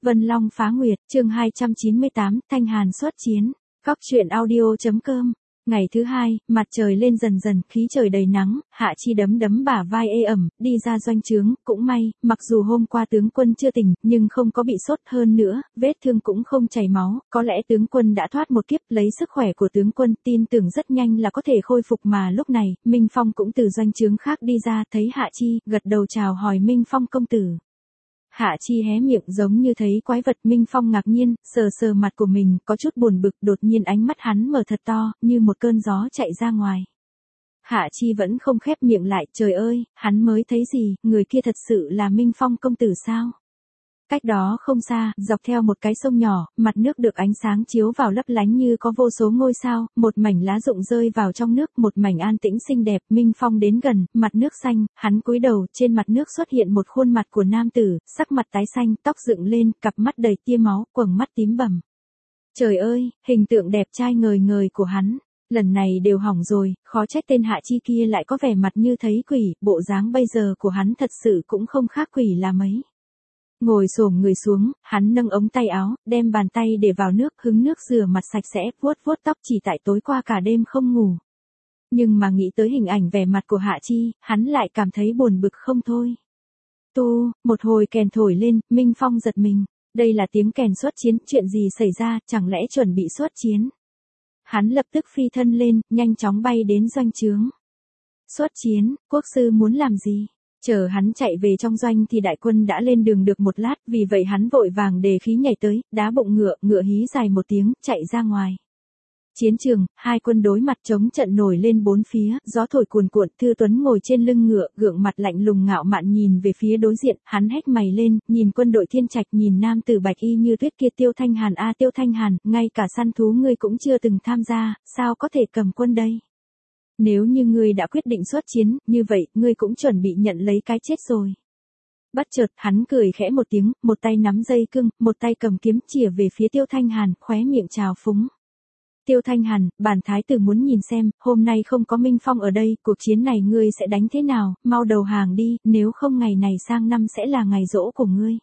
Vân Long phá nguyệt, chương 298, Thanh Hàn xuất chiến. Góc truyện audio.com. Ngày thứ hai, mặt trời lên dần dần, khí trời đầy nắng, Hạ Chi đấm đấm bả vai ê ẩm, đi ra doanh trướng, cũng may, mặc dù hôm qua tướng quân chưa tỉnh, nhưng không có bị sốt hơn nữa, vết thương cũng không chảy máu, có lẽ tướng quân đã thoát một kiếp, lấy sức khỏe của tướng quân, tin tưởng rất nhanh là có thể khôi phục mà lúc này, Minh Phong cũng từ doanh trướng khác đi ra, thấy Hạ Chi, gật đầu chào hỏi Minh Phong công tử. Hạ Chi hé miệng giống như thấy quái vật. Minh Phong ngạc nhiên, sờ sờ mặt của mình, có chút buồn bực, đột nhiên ánh mắt hắn mở thật to, như một cơn gió chạy ra ngoài. Hạ Chi vẫn không khép miệng lại, trời ơi, hắn mới thấy gì, người kia thật sự là Minh Phong công tử sao? Cách đó không xa, dọc theo một cái sông nhỏ, mặt nước được ánh sáng chiếu vào lấp lánh như có vô số ngôi sao, một mảnh lá rụng rơi vào trong nước, một mảnh an tĩnh xinh đẹp. Minh Phong đến gần, mặt nước xanh, hắn cúi đầu, trên mặt nước xuất hiện một khuôn mặt của nam tử, sắc mặt tái xanh, tóc dựng lên, cặp mắt đầy tia máu, quầng mắt tím bầm. Trời ơi, hình tượng đẹp trai ngời ngời của hắn, lần này đều hỏng rồi, khó trách tên Hạ Chi kia lại có vẻ mặt như thấy quỷ, bộ dáng bây giờ của hắn thật sự cũng không khác quỷ là mấy. Ngồi xổm người xuống, hắn nâng ống tay áo, đem bàn tay để vào nước, hứng nước rửa mặt sạch sẽ, vuốt vuốt tóc, chỉ tại tối qua cả đêm không ngủ. Nhưng mà nghĩ tới hình ảnh vẻ mặt của Hạ Chi, hắn lại cảm thấy buồn bực không thôi. Một hồi kèn thổi lên, Minh Phong giật mình. Đây là tiếng kèn xuất chiến, chuyện gì xảy ra, chẳng lẽ chuẩn bị xuất chiến. Hắn lập tức phi thân lên, nhanh chóng bay đến doanh trướng. Xuất chiến, quốc sư muốn làm gì? Chờ hắn chạy về trong doanh thì đại quân đã lên đường được một lát, vì vậy hắn vội vàng đề khí nhảy tới, đá bụng ngựa hí dài một tiếng, chạy ra ngoài. Chiến trường, hai quân đối mặt chống trận nổi lên bốn phía, gió thổi cuồn cuộn, Thư Tuấn ngồi trên lưng ngựa, gượng mặt lạnh lùng ngạo mạn nhìn về phía đối diện, hắn hét mày lên, nhìn quân đội Thiên Trạch, nhìn nam tử bạch y như tuyết kia. Tiêu Thanh Hàn a Tiêu Thanh Hàn, ngay cả săn thú ngươi cũng chưa từng tham gia, sao có thể cầm quân đây? Nếu như ngươi đã quyết định xuất chiến, như vậy, ngươi cũng chuẩn bị nhận lấy cái chết rồi. Bất chợt, hắn cười khẽ một tiếng, một tay nắm dây cương, một tay cầm kiếm chĩa về phía Tiêu Thanh Hàn, khóe miệng trào phúng. Tiêu Thanh Hàn, bản thái tử muốn nhìn xem, hôm nay không có Minh Phong ở đây, cuộc chiến này ngươi sẽ đánh thế nào, mau đầu hàng đi, nếu không ngày này sang năm sẽ là ngày giỗ của ngươi.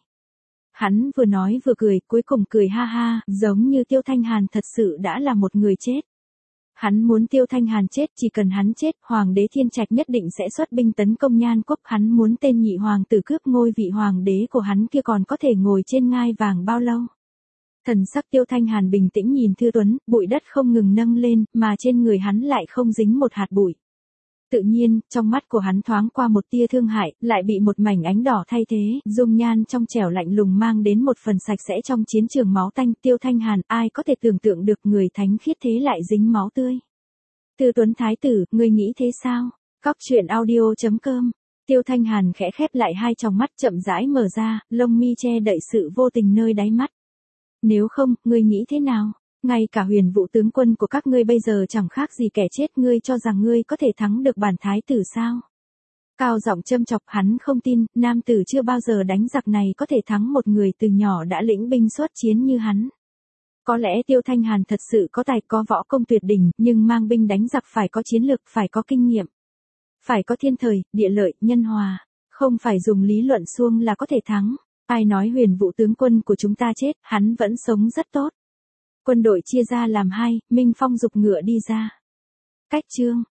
Hắn vừa nói vừa cười, cuối cùng cười ha ha, giống như Tiêu Thanh Hàn thật sự đã là một người chết. Hắn muốn Tiêu Thanh Hàn chết, chỉ cần hắn chết, hoàng đế Thiên Trạch nhất định sẽ xuất binh tấn công Nhan Quốc. Hắn muốn tên nhị hoàng tử cướp ngôi vị hoàng đế của hắn kia còn có thể ngồi trên ngai vàng bao lâu. Thần sắc Tiêu Thanh Hàn bình tĩnh nhìn Thư Tuấn, bụi đất không ngừng nâng lên, mà trên người hắn lại không dính một hạt bụi. Tự nhiên, trong mắt của hắn thoáng qua một tia thương hại, lại bị một mảnh ánh đỏ thay thế, dung nhan trong trẻo lạnh lùng mang đến một phần sạch sẽ trong chiến trường máu tanh. Tiêu Thanh Hàn, ai có thể tưởng tượng được người thánh khiết thế lại dính máu tươi. Thư Tuấn thái tử, ngươi nghĩ thế sao? Góc truyện audio.com. Tiêu Thanh Hàn khẽ khép lại hai tròng mắt, chậm rãi mở ra, lông mi che đậy sự vô tình nơi đáy mắt. Nếu không, ngươi nghĩ thế nào? Ngay cả Huyền Vũ tướng quân của các ngươi bây giờ chẳng khác gì kẻ chết, ngươi cho rằng ngươi có thể thắng được bản thái tử sao? Cao giọng châm chọc. Hắn không tin, nam tử chưa bao giờ đánh giặc này có thể thắng một người từ nhỏ đã lĩnh binh xuất chiến như hắn. Có lẽ Tiêu Thanh Hàn thật sự có tài có võ công tuyệt đỉnh, nhưng mang binh đánh giặc phải có chiến lược, phải có kinh nghiệm. Phải có thiên thời, địa lợi, nhân hòa, không phải dùng lý luận suông là có thể thắng. Ai nói Huyền Vũ tướng quân của chúng ta chết, hắn vẫn sống rất tốt. Quân đội chia ra làm hai, Minh Phong giục ngựa đi ra. Cách chương